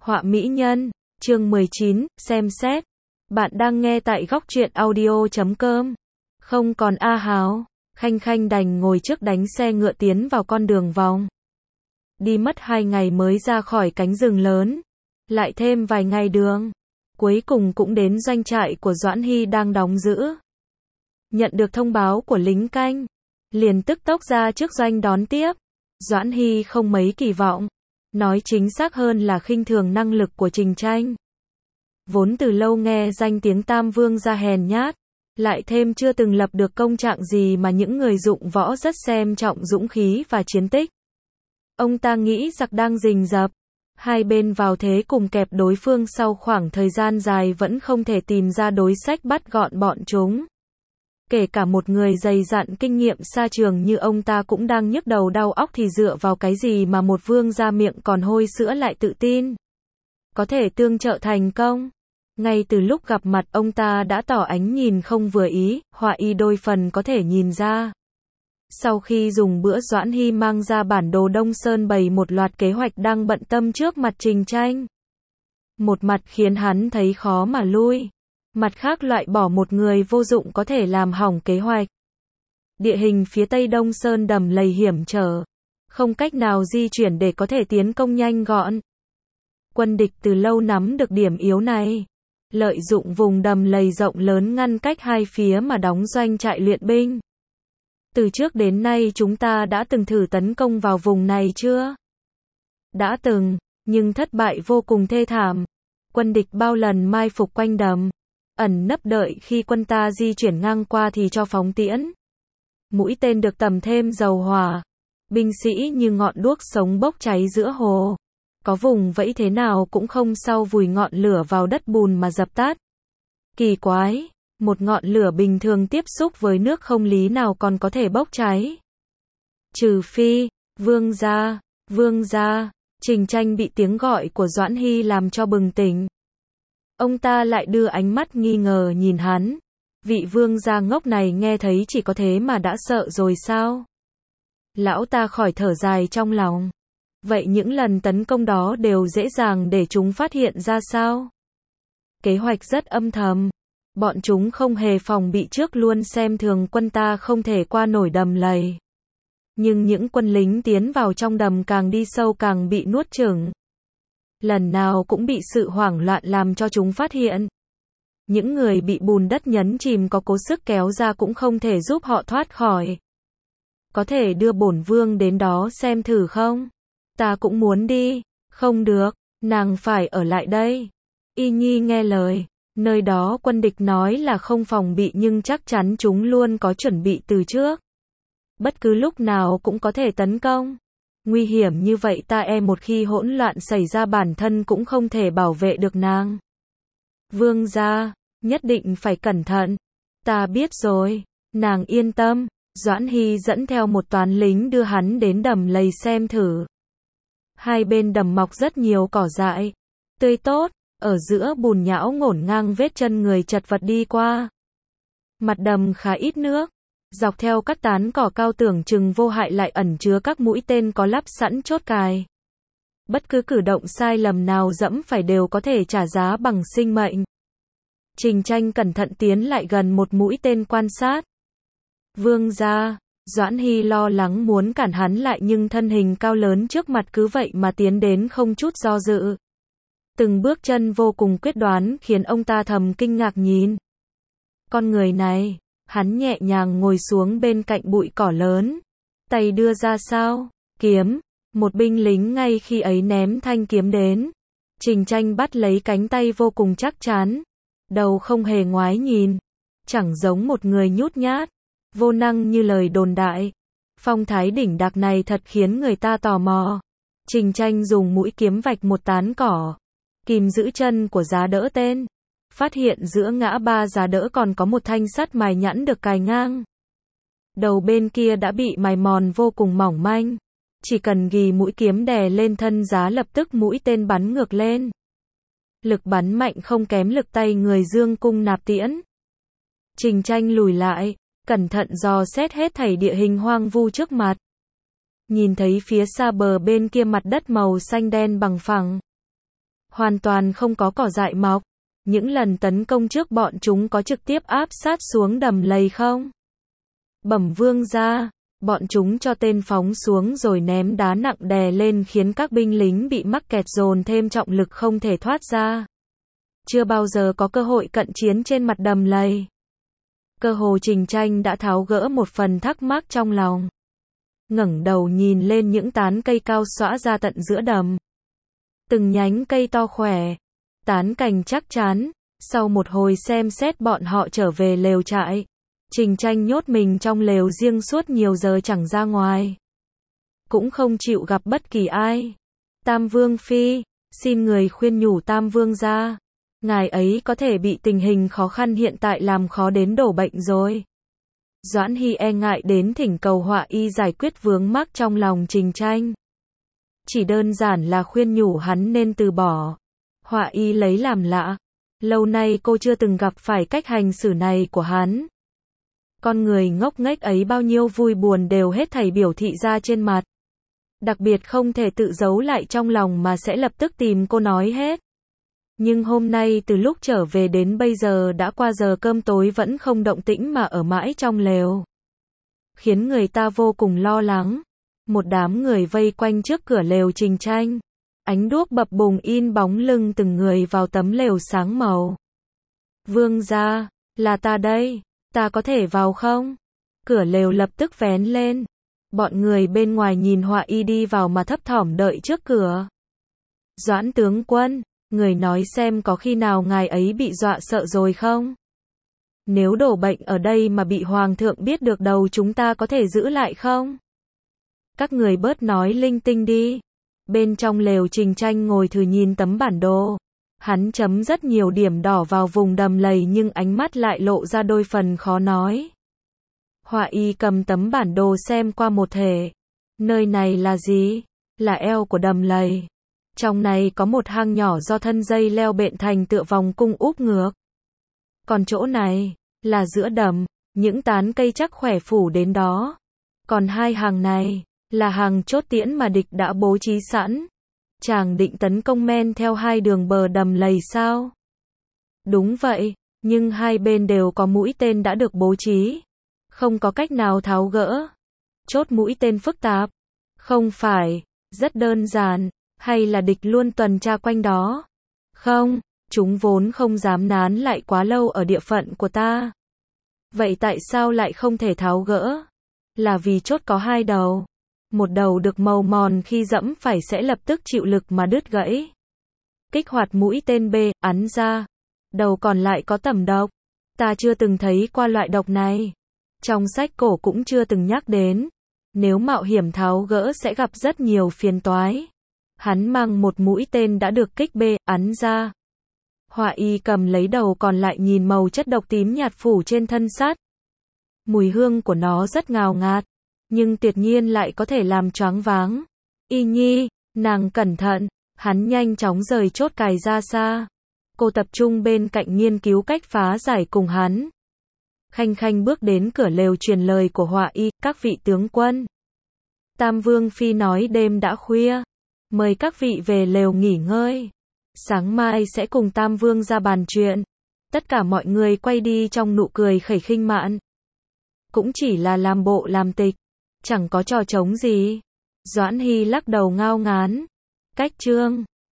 Họa mỹ nhân, chương 19, xem xét. Bạn đang nghe tại góc truyện audio.com. Không còn A Háo, Khanh Khanh đành ngồi trước đánh xe ngựa tiến vào con đường vòng. Đi mất 2 ngày mới ra khỏi cánh rừng lớn. Lại thêm vài ngày đường. Cuối cùng cũng đến doanh trại của Doãn Hy đang đóng giữ. Nhận được thông báo của lính canh, liền tức tốc ra trước doanh đón tiếp. Doãn Hy không mấy kỳ vọng. Nói chính xác hơn là khinh thường năng lực của Trình Tranh. Vốn từ lâu nghe danh tiếng Tam Vương gia hèn nhát, lại thêm chưa từng lập được công trạng gì mà những người dụng võ rất xem trọng dũng khí và chiến tích. Ông ta nghĩ giặc đang rình rập, hai bên vào thế cùng kẹp đối phương sau khoảng thời gian dài vẫn không thể tìm ra đối sách bắt gọn bọn chúng. Kể cả một người dày dặn kinh nghiệm xa trường như ông ta cũng đang nhức đầu đau óc thì dựa vào cái gì mà một vương gia miệng còn hôi sữa lại tự tin có thể tương trợ thành công. Ngay từ lúc gặp mặt ông ta đã tỏ ánh nhìn không vừa ý, họa y đôi phần có thể nhìn ra. Sau khi dùng bữa Doãn Hy mang ra bản đồ Đông Sơn bày một loạt kế hoạch đang bận tâm trước mặt Trình Tranh. Một mặt khiến hắn thấy khó mà lui. Mặt khác loại bỏ một người vô dụng có thể làm hỏng kế hoạch. Địa hình phía tây Đông Sơn đầm lầy hiểm trở, không cách nào di chuyển để có thể tiến công nhanh gọn. Quân địch từ lâu nắm được điểm yếu này, lợi dụng vùng đầm lầy rộng lớn ngăn cách hai phía mà đóng doanh trại luyện binh. Từ trước đến nay chúng ta đã từng thử tấn công vào vùng này chưa? Đã từng, nhưng thất bại vô cùng thê thảm. Quân địch bao lần mai phục quanh đầm, ẩn nấp đợi khi quân ta di chuyển ngang qua thì cho phóng tiễn. Mũi tên được tầm thêm dầu hỏa. Binh sĩ như ngọn đuốc sống bốc cháy giữa hồ. Có vùng vẫy thế nào cũng không sau vùi ngọn lửa vào đất bùn mà dập tắt. Kỳ quái, một ngọn lửa bình thường tiếp xúc với nước không lý nào còn có thể bốc cháy. Trừ phi, vương gia, Trình Tranh bị tiếng gọi của Doãn Hy làm cho bừng tỉnh. Ông ta lại đưa ánh mắt nghi ngờ nhìn hắn. Vị vương gia ngốc này nghe thấy chỉ có thế mà đã sợ rồi sao? Lão ta khỏi thở dài trong lòng. Vậy những lần tấn công đó đều dễ dàng để chúng phát hiện ra sao? Kế hoạch rất âm thầm. Bọn chúng không hề phòng bị trước luôn xem thường quân ta không thể qua nổi đầm lầy. Nhưng những quân lính tiến vào trong đầm càng đi sâu càng bị nuốt chửng. Lần nào cũng bị sự hoảng loạn làm cho chúng phát hiện. Những người bị bùn đất nhấn chìm có cố sức kéo ra cũng không thể giúp họ thoát khỏi. Có thể đưa bổn vương đến đó xem thử không? Ta cũng muốn đi. Không được, nàng phải ở lại đây. Y Nhi nghe lời. Nơi đó quân địch nói là không phòng bị nhưng chắc chắn chúng luôn có chuẩn bị từ trước. Bất cứ lúc nào cũng có thể tấn công. Nguy hiểm như vậy ta e một khi hỗn loạn xảy ra bản thân cũng không thể bảo vệ được nàng. Vương gia, nhất định phải cẩn thận. Ta biết rồi, nàng yên tâm. Doãn Hy dẫn theo một toán lính đưa hắn đến đầm lầy xem thử. Hai bên đầm mọc rất nhiều cỏ dại, tươi tốt, ở giữa bùn nhão ngổn ngang vết chân người chật vật đi qua. Mặt đầm khá ít nước, dọc theo các tán cỏ cao tưởng chừng vô hại lại ẩn chứa các mũi tên có lắp sẵn chốt cài. Bất cứ cử động sai lầm nào dẫm phải đều có thể trả giá bằng sinh mệnh. Trình Tranh cẩn thận tiến lại gần một mũi tên quan sát. Vương gia, Doãn Hy lo lắng muốn cản hắn lại nhưng thân hình cao lớn trước mặt cứ vậy mà tiến đến không chút do dự. Từng bước chân vô cùng quyết đoán khiến ông ta thầm kinh ngạc nhìn. Con người này, hắn nhẹ nhàng ngồi xuống bên cạnh bụi cỏ lớn. Tay đưa ra sao? Kiếm. Một binh lính ngay khi ấy ném thanh kiếm đến. Trình Tranh bắt lấy cánh tay vô cùng chắc chắn. Đầu không hề ngoái nhìn. Chẳng giống một người nhút nhát, vô năng như lời đồn đại. Phong thái đỉnh đạc này thật khiến người ta tò mò. Trình Tranh dùng mũi kiếm vạch một tán cỏ. Kìm giữ chân của giá đỡ tên. Phát hiện giữa ngã ba giá đỡ còn có một thanh sắt mài nhẵn được cài ngang. Đầu bên kia đã bị mài mòn vô cùng mỏng manh. Chỉ cần ghi mũi kiếm đè lên thân giá lập tức mũi tên bắn ngược lên. Lực bắn mạnh không kém lực tay người dương cung nạp tiễn. Trình Tranh lùi lại, cẩn thận dò xét hết thảy địa hình hoang vu trước mặt. Nhìn thấy phía xa bờ bên kia mặt đất màu xanh đen bằng phẳng. hoàn toàn không có cỏ dại mọc. Những lần tấn công trước bọn chúng có trực tiếp áp sát xuống đầm lầy không? Bẩm vương gia, bọn chúng cho tên phóng xuống rồi ném đá nặng đè lên khiến các binh lính bị mắc kẹt dồn thêm trọng lực không thể thoát ra. Chưa bao giờ có cơ hội cận chiến trên mặt đầm lầy. Cơ hồ Trình Tranh đã tháo gỡ một phần thắc mắc trong lòng. Ngẩng đầu nhìn lên những tán cây cao xõa ra tận giữa đầm. Từng nhánh cây to khỏe, tán cành chắc chắn. Sau một hồi xem xét bọn họ trở về lều trại. Trình Tranh nhốt mình trong lều riêng suốt nhiều giờ chẳng ra ngoài. Cũng không chịu gặp bất kỳ ai. Tam Vương Phi, xin người khuyên nhủ Tam Vương gia. Ngài ấy có thể bị tình hình khó khăn hiện tại làm khó đến đổ bệnh rồi. Doãn Hy e ngại đến thỉnh cầu Họa Y giải quyết vướng mắc trong lòng Trình Tranh. Chỉ đơn giản là khuyên nhủ hắn nên từ bỏ. Họa Y lấy làm lạ. Lâu nay cô chưa từng gặp phải cách hành xử này của hắn. Con người ngốc nghếch ấy bao nhiêu vui buồn đều hết thảy biểu thị ra trên mặt. Đặc biệt không thể tự giấu lại trong lòng mà sẽ lập tức tìm cô nói hết. Nhưng hôm nay từ lúc trở về đến bây giờ đã qua giờ cơm tối vẫn không động tĩnh mà ở mãi trong lều. Khiến người ta vô cùng lo lắng. Một đám người vây quanh trước cửa lều Trình Tranh. Ánh đuốc bập bùng in bóng lưng từng người vào tấm lều sáng màu. Vương gia, là ta đây, ta có thể vào không? Cửa lều lập tức vén lên. Bọn người bên ngoài nhìn Họa Y đi vào mà thấp thỏm đợi trước cửa. Doãn tướng quân, người nói xem có khi nào ngài ấy bị dọa sợ rồi không? Nếu đổ bệnh ở đây mà bị hoàng thượng biết được đầu chúng ta có thể giữ lại không? Các người bớt nói linh tinh đi. Bên trong lều Trình Tranh ngồi thử nhìn tấm bản đồ. Hắn chấm rất nhiều điểm đỏ vào vùng đầm lầy nhưng ánh mắt lại lộ ra đôi phần khó nói. Họa Y cầm tấm bản đồ xem qua một thể. Nơi này là gì? Là eo của đầm lầy. Trong này có một hang nhỏ do thân dây leo bện thành tựa vòng cung úp ngược. Còn chỗ này, là giữa đầm, những tán cây chắc khỏe phủ đến đó. Còn hai hàng này, là hàng chốt tiễn mà địch đã bố trí sẵn. Chàng định tấn công men theo hai đường bờ đầm lầy sao? Đúng vậy, nhưng hai bên đều có mũi tên đã được bố trí. Không có cách nào tháo gỡ. Chốt mũi tên phức tạp. Không phải, rất đơn giản. Hay là địch luôn tuần tra quanh đó? Không, chúng vốn không dám nán lại quá lâu ở địa phận của ta. Vậy tại sao lại không thể tháo gỡ? Là vì chốt có hai đầu. Một đầu được màu mòn khi dẫm phải sẽ lập tức chịu lực mà đứt gãy. Kích hoạt mũi tên B, ấn ra. Đầu còn lại có tẩm độc. Ta chưa từng thấy qua loại độc này. Trong sách cổ cũng chưa từng nhắc đến. Nếu mạo hiểm tháo gỡ sẽ gặp rất nhiều phiền toái. Hắn mang một mũi tên đã được kích B, ấn ra. Họa Y cầm lấy đầu còn lại nhìn màu chất độc tím nhạt phủ trên thân sắt. Mùi hương của nó rất ngào ngạt, nhưng tuyệt nhiên lại có thể làm choáng váng. Y Nhi, nàng cẩn thận, hắn nhanh chóng rời chốt cài ra xa. Cô tập trung bên cạnh nghiên cứu cách phá giải cùng hắn. Khanh Khanh bước đến cửa lều truyền lời của Họa Y, các vị tướng quân. Tam Vương Phi nói đêm đã khuya. Mời các vị về lều nghỉ ngơi. Sáng mai sẽ cùng Tam Vương ra bàn chuyện. Tất cả mọi người quay đi trong nụ cười khẩy khinh mạn. Cũng chỉ là làm bộ làm tịch. Chẳng có trò trống gì. Doãn Hy lắc đầu ngao ngán. Cách chương